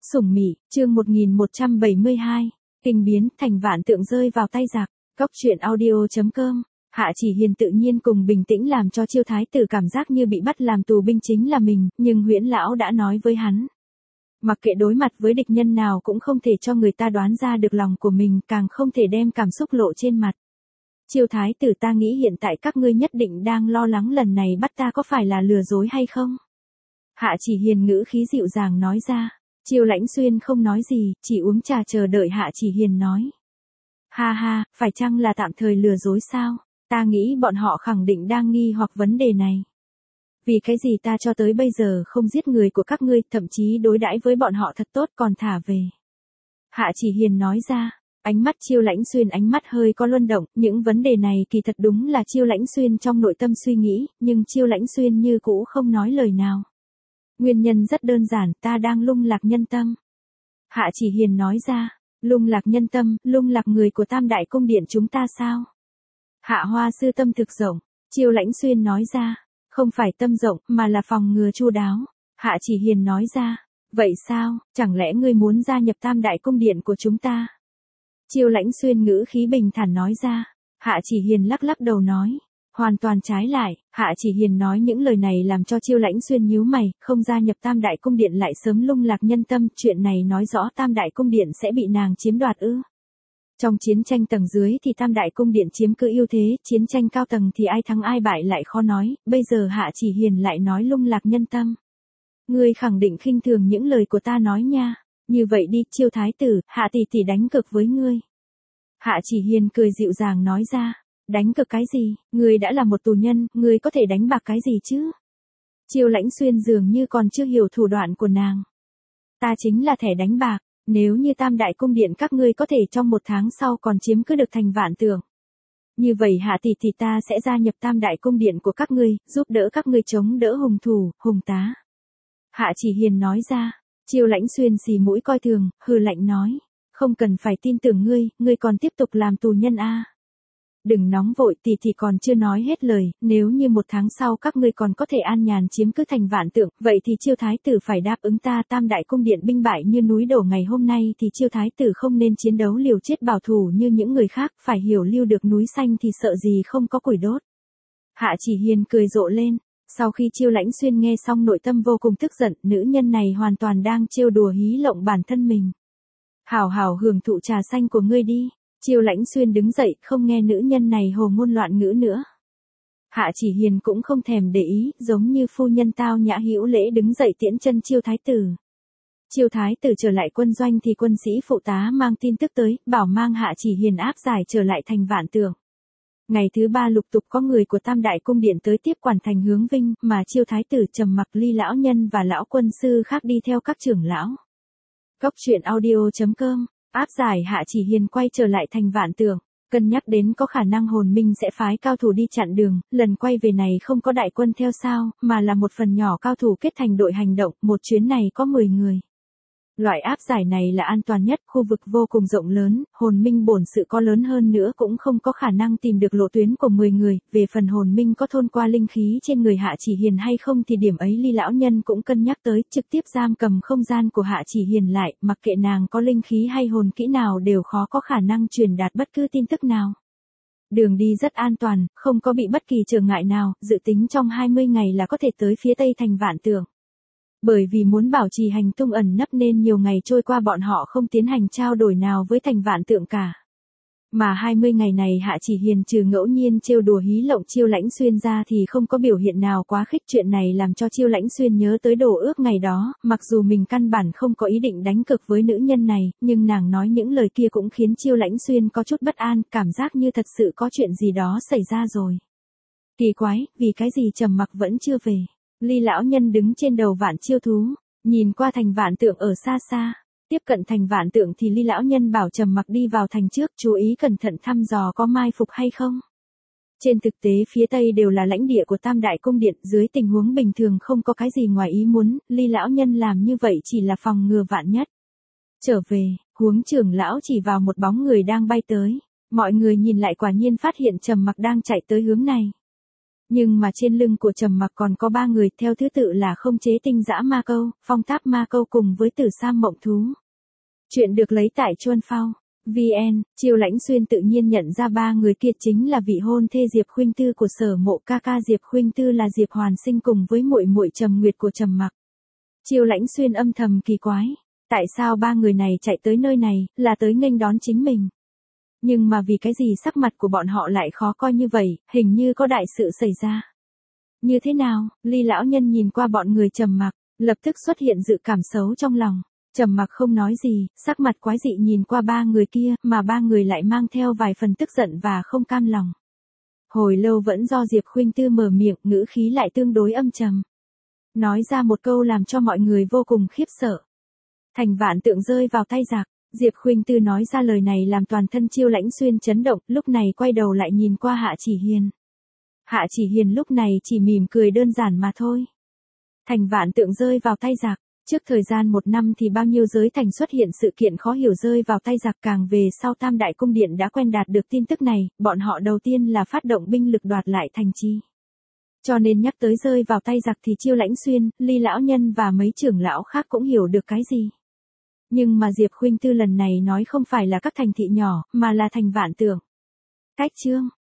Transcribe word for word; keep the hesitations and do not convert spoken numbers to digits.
Sủng Mị, chương một nghìn một trăm bảy mươi hai, kinh biến, thành vạn tượng rơi vào tay giặc. Cốc truyện audio chấm com. Hạ Chỉ Hiền tự nhiên cùng bình tĩnh làm cho Chiêu thái tử cảm giác như bị bắt làm tù binh chính là mình, nhưng Huyễn lão đã nói với hắn, mặc kệ đối mặt với địch nhân nào cũng không thể cho người ta đoán ra được lòng của mình, càng không thể đem cảm xúc lộ trên mặt. Chiêu thái tử, ta nghĩ hiện tại các ngươi nhất định đang lo lắng lần này bắt ta có phải là lừa dối hay không? Hạ Chỉ Hiền ngữ khí dịu dàng nói ra. Chiêu Lãnh Xuyên không nói gì, chỉ uống trà chờ đợi Hạ Chỉ Hiền nói. Ha ha, phải chăng là tạm thời lừa dối sao? Ta nghĩ bọn họ khẳng định đang nghi hoặc vấn đề này. Vì cái gì ta cho tới bây giờ không giết người của các ngươi, thậm chí đối đãi với bọn họ thật tốt còn thả về. Hạ Chỉ Hiền nói ra, ánh mắt Chiêu Lãnh Xuyên ánh mắt hơi có luân động, những vấn đề này kỳ thật đúng là Chiêu Lãnh Xuyên trong nội tâm suy nghĩ, nhưng Chiêu Lãnh Xuyên như cũ không nói lời nào. Nguyên nhân rất đơn giản, ta đang lung lạc nhân tâm. Hạ Chỉ Hiền nói ra, lung lạc nhân tâm, lung lạc người của Tam Đại Cung Điện chúng ta sao? Hạ Hoa sư tâm thực rộng, Chiêu Lãnh Xuyên nói ra, không phải tâm rộng, mà là phòng ngừa chu đáo. Hạ Chỉ Hiền nói ra, vậy sao, chẳng lẽ ngươi muốn gia nhập Tam Đại Cung Điện của chúng ta? Chiêu Lãnh Xuyên ngữ khí bình thản nói ra. Hạ Chỉ Hiền lắc lắc đầu nói, hoàn toàn trái lại. Hạ Chỉ Hiền nói những lời này làm cho Chiêu Lãnh Xuyên nhíu mày, không gia nhập Tam Đại Cung Điện lại sớm lung lạc nhân tâm, chuyện này nói rõ Tam Đại Cung Điện sẽ bị nàng chiếm đoạt ư? Trong chiến tranh tầng dưới thì Tam Đại Cung Điện chiếm cứ ưu thế, chiến tranh cao tầng thì ai thắng ai bại lại khó nói, bây giờ Hạ Chỉ Hiền lại nói lung lạc nhân tâm. Ngươi khẳng định khinh thường những lời của ta nói nha, như vậy đi, Chiêu thái tử, Hạ tỷ tỷ đánh cược với ngươi. Hạ Chỉ Hiền cười dịu dàng nói ra. Đánh cược cái gì, ngươi đã là một tù nhân, ngươi có thể đánh bạc cái gì chứ? Chiêu Lãnh Xuyên dường như còn chưa hiểu thủ đoạn của nàng. Ta chính là thẻ đánh bạc, nếu như Tam Đại Cung Điện các ngươi có thể trong một tháng sau còn chiếm cứ được thành vạn tượng. Như vậy Hạ tỷ tỷ ta sẽ gia nhập Tam Đại Cung Điện của các ngươi, giúp đỡ các ngươi chống đỡ hùng thủ, hùng tá. Hạ Chỉ Hiền nói ra. Chiêu Lãnh Xuyên xì mũi coi thường, hừ lạnh nói, không cần phải tin tưởng ngươi, ngươi còn tiếp tục làm tù nhân a. À. Đừng nóng vội, tỷ tỷ còn chưa nói hết lời, nếu như một tháng sau các ngươi còn có thể an nhàn chiếm cứ thành vạn tượng, vậy thì Chiêu thái tử phải đáp ứng ta. Tam Đại Cung Điện binh bại như núi đổ ngày hôm nay thì Chiêu thái tử không nên chiến đấu liều chết bảo thủ như những người khác, phải hiểu lưu được núi xanh thì sợ gì không có củi đốt. Hạ Chỉ Hiền cười rộ lên, sau khi Chiêu Lãnh Xuyên nghe xong nội tâm vô cùng tức giận, nữ nhân này hoàn toàn đang trêu đùa hí lộng bản thân mình. Hảo hảo hưởng thụ trà xanh của ngươi đi. Chiêu Lãnh Xuyên đứng dậy, không nghe nữ nhân này hồ ngôn loạn ngữ nữa. Hạ Chỉ Hiền cũng không thèm để ý, giống như phu nhân tao nhã hữu lễ đứng dậy tiễn chân Chiêu thái tử. Chiêu thái tử trở lại quân doanh thì quân sĩ phụ tá mang tin tức tới, bảo mang Hạ Chỉ Hiền áp giải trở lại thành vạn tượng. Ngày thứ ba lục tục có người của Tam Đại Cung Điện tới tiếp quản thành Hướng Vinh, mà Chiêu thái tử Trầm Mặc Ly lão nhân và lão quân sư khác đi theo các trưởng lão. Cốc truyện audio chấm com. Áp giải Hạ Chỉ Hiền quay trở lại thành vạn tượng, cân nhắc đến có khả năng hồn minh sẽ phái cao thủ đi chặn đường, lần quay về này không có đại quân theo sao, mà là một phần nhỏ cao thủ kết thành đội hành động, một chuyến này có mười người. Loại áp giải này là an toàn nhất, khu vực vô cùng rộng lớn, hồn minh bổn sự có lớn hơn nữa cũng không có khả năng tìm được lộ tuyến của mười người, về phần hồn minh có thôn qua linh khí trên người Hạ Chỉ Hiền hay không thì điểm ấy Ly lão nhân cũng cân nhắc tới, trực tiếp giam cầm không gian của Hạ Chỉ Hiền lại, mặc kệ nàng có linh khí hay hồn kỹ nào đều khó có khả năng truyền đạt bất cứ tin tức nào. Đường đi rất an toàn, không có bị bất kỳ trở ngại nào, dự tính trong hai mươi ngày là có thể tới phía tây thành vạn tượng. Bởi vì muốn bảo trì hành tung ẩn nấp nên nhiều ngày trôi qua bọn họ không tiến hành trao đổi nào với thành vạn tượng cả. Mà hai mươi ngày này Hạ Chỉ Hiền trừ ngẫu nhiên trêu đùa hí lộng Chiêu Lãnh Xuyên ra thì không có biểu hiện nào quá khích, chuyện này làm cho Chiêu Lãnh Xuyên nhớ tới đồ ước ngày đó, mặc dù mình căn bản không có ý định đánh cược với nữ nhân này, nhưng nàng nói những lời kia cũng khiến Chiêu Lãnh Xuyên có chút bất an, cảm giác như thật sự có chuyện gì đó xảy ra rồi. Kỳ quái, vì cái gì Trầm Mặc vẫn chưa về? Ly lão nhân đứng trên đầu vạn chiêu thú, nhìn qua thành vạn tượng ở xa xa. Tiếp cận thành vạn tượng thì Ly lão nhân bảo Trầm Mặc đi vào thành trước, chú ý cẩn thận thăm dò có mai phục hay không. Trên thực tế phía tây đều là lãnh địa của Tam Đại Cung Điện, dưới tình huống bình thường không có cái gì ngoài ý muốn, Ly lão nhân làm như vậy chỉ là phòng ngừa vạn nhất. Trở về, Huống trưởng lão chỉ vào một bóng người đang bay tới, mọi người nhìn lại quả nhiên phát hiện Trầm Mặc đang chạy tới hướng này. Nhưng mà trên lưng của Trầm Mặc còn có ba người, theo thứ tự là Không Chế Tinh Dã Ma Câu, Phong Tháp Ma Câu cùng với Tử Sam Mộng Thú. Chuyện được lấy tại Chuan Phao. vê en, Chiêu Lãnh Xuyên tự nhiên nhận ra ba người kia chính là vị hôn thê Diệp Khuynh Tư của Sở Mộ ca ca. Diệp Khuynh Tư là Diệp Hoàn Sinh cùng với muội muội Trầm Nguyệt của Trầm Mặc. Chiêu Lãnh Xuyên âm thầm kỳ quái, tại sao ba người này chạy tới nơi này, là tới nghênh đón chính mình. Nhưng mà vì cái gì sắc mặt của bọn họ lại khó coi như vậy, hình như có đại sự xảy ra. Như thế nào? Ly lão nhân nhìn qua bọn người Trầm Mặc, lập tức xuất hiện dự cảm xấu trong lòng. Trầm Mặc không nói gì, sắc mặt quái dị nhìn qua ba người kia, mà ba người lại mang theo vài phần tức giận và không cam lòng. Hồi lâu vẫn do Diệp Khuynh Tư mở miệng, ngữ khí lại tương đối âm trầm. Nói ra một câu làm cho mọi người vô cùng khiếp sợ. Thành vạn tượng rơi vào tay giặc. Diệp Khuynh Tư nói ra lời này làm toàn thân Chiêu Lãnh Xuyên chấn động, lúc này quay đầu lại nhìn qua Hạ Chỉ Hiền. Hạ Chỉ Hiền lúc này chỉ mỉm cười đơn giản mà thôi. Thành vạn tượng rơi vào tay giặc. Trước thời gian một năm thì bao nhiêu giới thành xuất hiện sự kiện khó hiểu rơi vào tay giặc, càng về sau Tam Đại Cung Điện đã quen đạt được tin tức này, bọn họ đầu tiên là phát động binh lực đoạt lại thành trì. Cho nên nhắc tới rơi vào tay giặc thì Chiêu Lãnh Xuyên, Ly lão nhân và mấy trưởng lão khác cũng hiểu được cái gì. Nhưng mà Diệp Khuynh Tư lần này nói không phải là các thành thị nhỏ, mà là thành vạn tượng. Cách chương